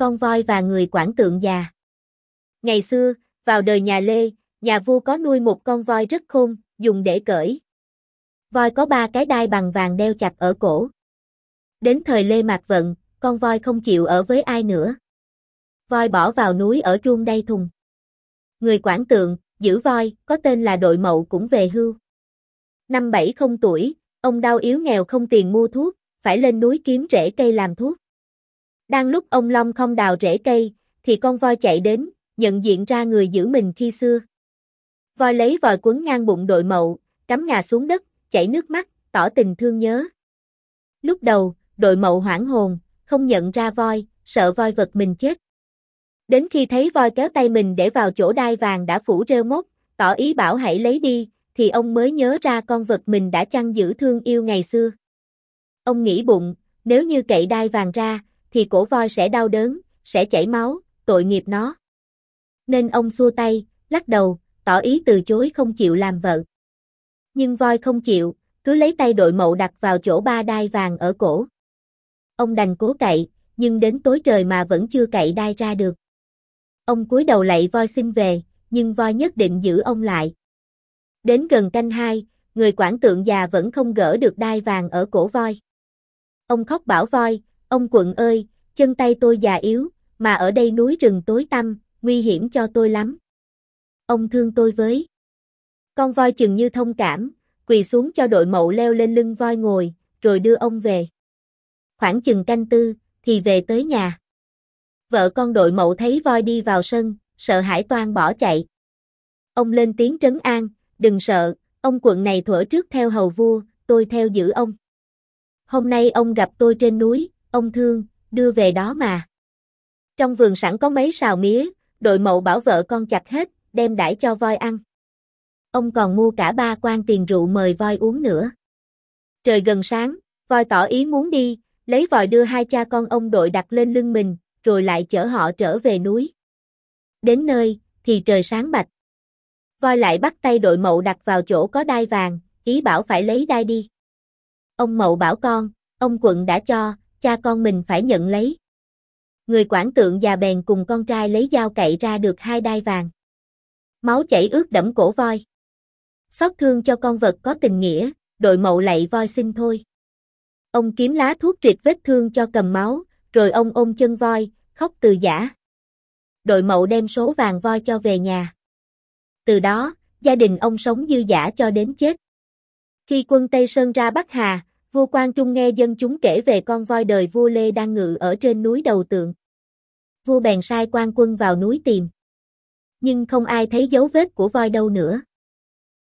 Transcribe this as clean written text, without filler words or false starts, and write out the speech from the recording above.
Con voi và người quản tượng già. Ngày xưa, vào đời nhà Lê, nhà vua có nuôi một con voi rất khôn, dùng để cởi. Voi có 3 cái đai bằng vàng đeo chặt ở cổ. Đến thời Lê Mạc Vận, con voi không chịu ở với ai nữa. Voi bỏ vào núi ở Truông Đay Thùng. Người quản tượng, giữ voi, có tên là Đội Mậu cũng về hưu. Năm 70 tuổi, ông đau yếu nghèo không tiền mua thuốc, phải lên núi kiếm rễ cây làm thuốc. Đang lúc ông long không đào rễ cây, thì con voi chạy đến, nhận diện ra người giữ mình khi xưa. Voi lấy vòi quấn ngang bụng Đội Mậu, cắm ngà xuống đất, chảy nước mắt, tỏ tình thương nhớ. Lúc đầu, Đội Mậu hoảng hồn, không nhận ra voi, sợ voi vật mình chết. Đến khi thấy voi kéo tay mình để vào chỗ đai vàng đã phủ rêu mốc, tỏ ý bảo hãy lấy đi, thì ông mới nhớ ra con vật mình đã chăn giữ thương yêu ngày xưa. Ông nghĩ bụng, nếu như cậy đai vàng ra, thì cổ voi sẽ đau đớn, sẽ chảy máu, tội nghiệp nó. Nên ông xua tay, lắc đầu, tỏ ý từ chối không chịu làm vợ. Nhưng voi không chịu, cứ lấy tay Đội Mậu đặt vào chỗ 3 đai vàng ở cổ. Ông đành cố cậy, nhưng đến tối trời mà vẫn chưa cậy đai ra được. Ông cúi đầu lạy voi xin về, nhưng voi nhất định giữ ông lại. Đến gần canh 2, người quản tượng già vẫn không gỡ được đai vàng ở cổ voi. Ông khóc bảo voi, ông Quận ơi, chân tay tôi già yếu, mà ở đây núi rừng tối tăm, nguy hiểm cho tôi lắm. Ông thương tôi với. Con voi chừng như thông cảm, quỳ xuống cho Đội Mậu leo lên lưng voi ngồi, rồi đưa ông về. Khoảng chừng canh 4, thì về tới nhà. Vợ con Đội Mậu thấy voi đi vào sân, sợ hãi toan bỏ chạy. Ông lên tiếng trấn an, đừng sợ, ông Quận này thuở trước theo hầu vua, tôi theo giữ ông. Hôm nay ông gặp tôi trên núi, ông thương, đưa về đó mà. Trong vườn sẵn có mấy sào mía, Đội Mậu bảo vợ con chặt hết, đem đãi cho voi ăn. Ông còn mua cả 3 quan tiền rượu mời voi uống nữa. Trời gần sáng, voi tỏ ý muốn đi, lấy vòi đưa 2 cha con ông Đội đặt lên lưng mình, rồi lại chở họ trở về núi. Đến nơi, thì trời sáng bạch. Voi lại bắt tay Đội Mậu đặt vào chỗ có đai vàng, ý bảo phải lấy đai đi. Ông Mậu bảo con, ông Quận đã cho, cha con mình phải nhận lấy. Người quản tượng già bèn cùng con trai lấy dao cậy ra được 2 đai vàng. Máu chảy ướt đẫm cổ voi. Xót thương cho con vật có tình nghĩa, Đội Mậu lạy voi xin thôi. Ông kiếm lá thuốc triệt vết thương cho cầm máu, rồi ông ôm chân voi, khóc từ giã. Đội Mậu đem số vàng voi cho về nhà. Từ đó, gia đình ông sống dư dả cho đến chết. Khi quân Tây Sơn ra Bắc Hà, vua Quang Trung nghe dân chúng kể về con voi đời vua Lê đang ngự ở trên núi Đầu Tượng. Vua bèn sai quan quân vào núi tìm. Nhưng không ai thấy dấu vết của voi đâu nữa.